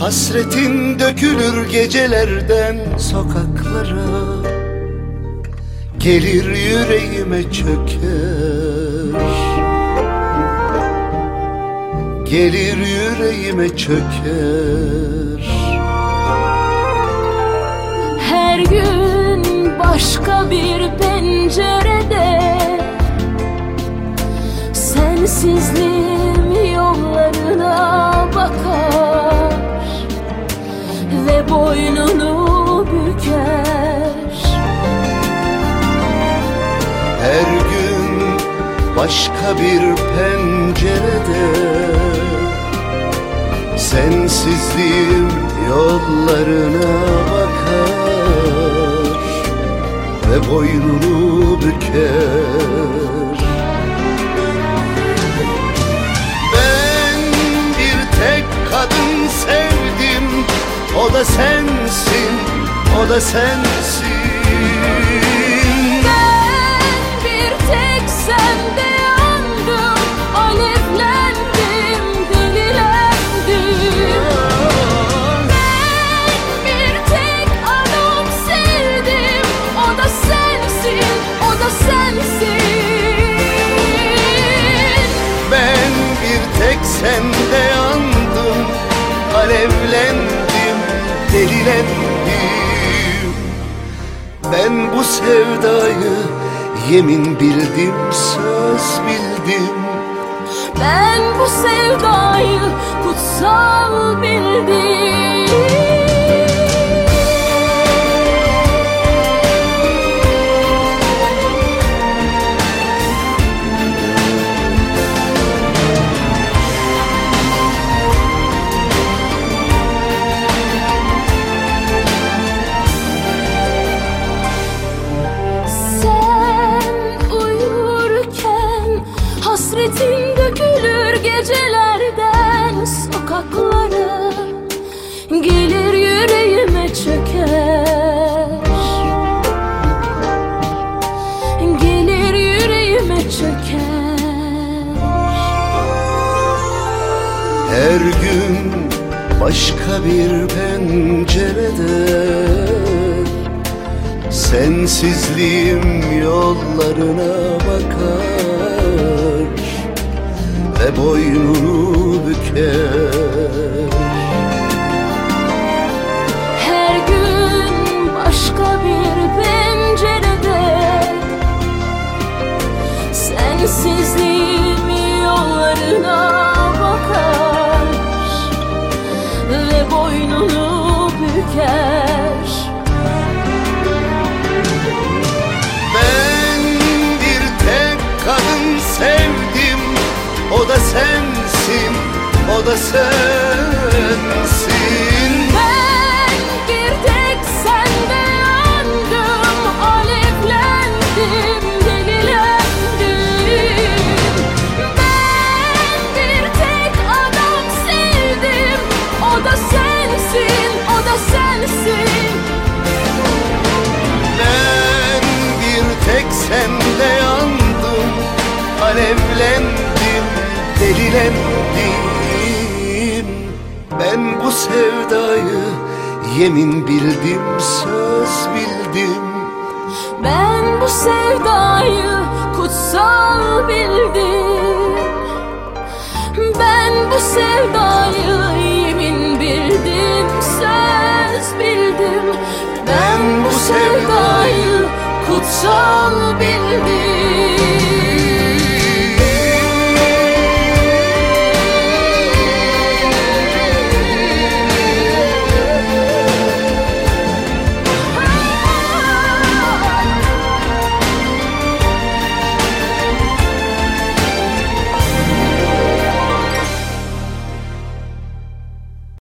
Hasretin dökülür gecelerden sokaklara, gelir yüreğime çöker, gelir yüreğime çöker. Her gün başka bir pencerede sensizliğim yollarına bakar ve boynunu büker. Her gün başka bir pencerede sensizliğim yollarına bakar ve boynunu büker. Ben bir tek kadın sevdim, o da sensin, o da sensin. Ben bir tek sende yandım, alevlendim, delilendim. Ben bir tek adam sevdim, o da sensin, o da sensin. Ben bir tek sende yandım, alevlendim, delilendim. Ben bu sevdayı yemin bildim, söz bildim. Ben bu sevdayı kutsal bildim. Hasretin dökülür gecelerden sokaklara, gelir yüreğime çöker, gelir yüreğime çöker. Her gün başka bir pencerede sensizliğim yollarına bakar ve boynunu büker. Her gün başka bir pencerede sensizliğim yollarına bakar ve boynunu büker. Ben bir tek kadın sevdim, o da sensin, o da sensin. Ben bir tek sende yandım, alevlendim, delilendim. Ben bir tek adam sevdim, o da sensin, o da sensin. Ben bir tek sende yandım, alevlendim, delilendim. Ben bu sevdayı yemin bildim, söz bildim. Ben bu sevdayı kutsal bildim. Ben bu sevdayı yemin bildim, söz bildim. Ben bu sevdayı kutsal bildim.